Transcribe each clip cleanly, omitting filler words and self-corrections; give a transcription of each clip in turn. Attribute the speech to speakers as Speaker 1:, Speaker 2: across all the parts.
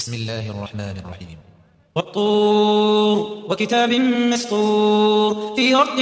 Speaker 1: بسم الله الرحمن الرحيم.
Speaker 2: والطور وكتاب مسطور في رق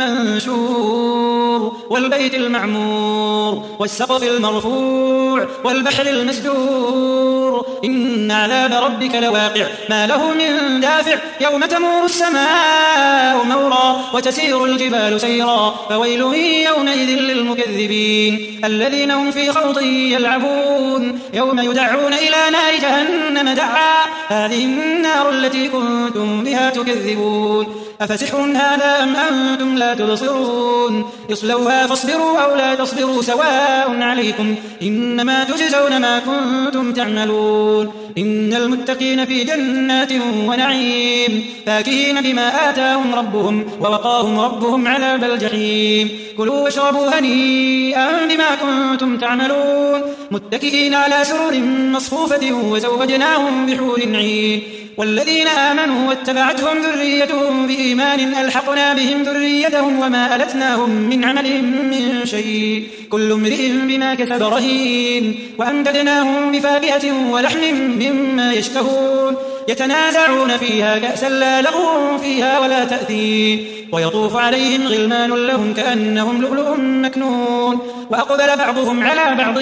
Speaker 2: منشور والبيت المعمور والسقف المرفوع والبحر المسجور إن عذاب ربك لواقع ما له من دافع يوم تمور السماء مورا وتسير الجبال سيرا فويل يومئذ للمكذبين الذين هم في خوض يلعبون يوم يدعون إلى نار جهنم دعا هذه النار التي كنتم بها تكذبون أفسحر هذا أم أنتم لا تبصرون اصلوها فاصبروا أو لا تصبروا سواء عليكم إنما تجزون ما كنتم تعملون إن المتقين في جنات ونعيم فاكهين بما آتاهم ربهم ووقاهم ربهم عذاب الجحيم كلوا واشربوا هنيئا بما كنتم تعملون متكئين على سرر مصفوفة وزوجناهم بحور عين والذين آمنوا واتبعتهم ذريتهم بإيمان ألحقنا بهم ذريتهم وما ألتناهم من عملهم من شيء كل امرئ بما كسب رهين وأمددناهم بفاكهة ولحم مما يشتهون يتنازعون فيها كأسا لا لغو فيها ولا تأثيم ويطوف عليهم غلمان لهم كأنهم لؤلؤ مكنون وأقبل بعضهم على بعض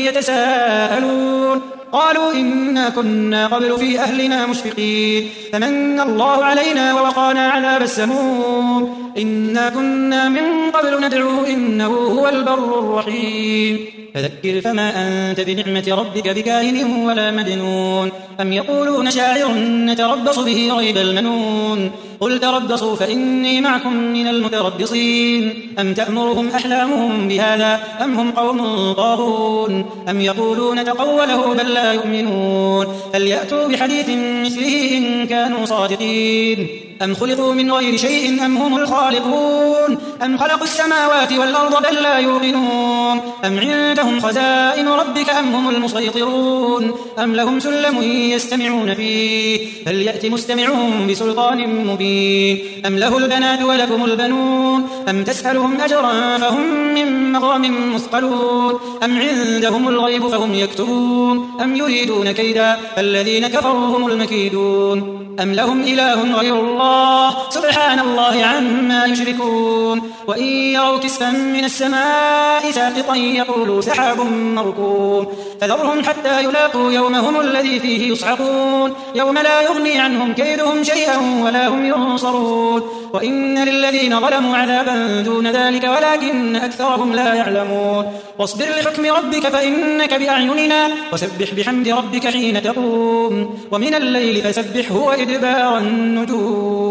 Speaker 2: يتساءلون قالوا إنا كنا قبل في أهلنا مشفقين فمن الله علينا ووقانا عذاب السموم إنا كنا من قبل ندعوه إنه هو البر الرحيم فذكر فما أنت بنعمة ربك بكاهن ولا مجنون أم يقولون شاعر نتربص به ريب المنون قل تربصوا فإني معكم من المتربصين أم تأمرهم أحلامهم بهذا أم هم قوم طاغون أم يقولون تقوله بل لا يؤمنون فليأتوا بحديث مثله إن كانوا صادقين أم خلقوا من غير شيء أم هم الخالقون أم خلقوا السماوات والأرض بل لا يوقنون أم عندهم خزائن ربك أم هم المسيطرون أم لهم سلم يستمعون فيه فليأت مستمعون بسلطان مبين أم له البنات ولكم البنون أم تسألهم أجرا فهم من مغرم مثقلون أم عندهم الغيب فهم يكتبون أم يريدون كيدا فالذين كفروا هم المكيدون أم لهم إله غير الله سبحان الله عما يشركون وإن يروا كسفا من السماء ساقطا يقولوا سحاب مركوم فذرهم حتى يلاقوا يومهم الذي فيه يصعقون يوم لا يغني عنهم كيدهم شيئا ولا هم ينصرون وإن للذين ظلموا عذابا دون ذلك ولكن أكثرهم لا يعلمون واصبر لحكم ربك فإنك بأعيننا وسبح بحمد ربك حين تقوم ومن الليل فسبحه وإدبار النجوم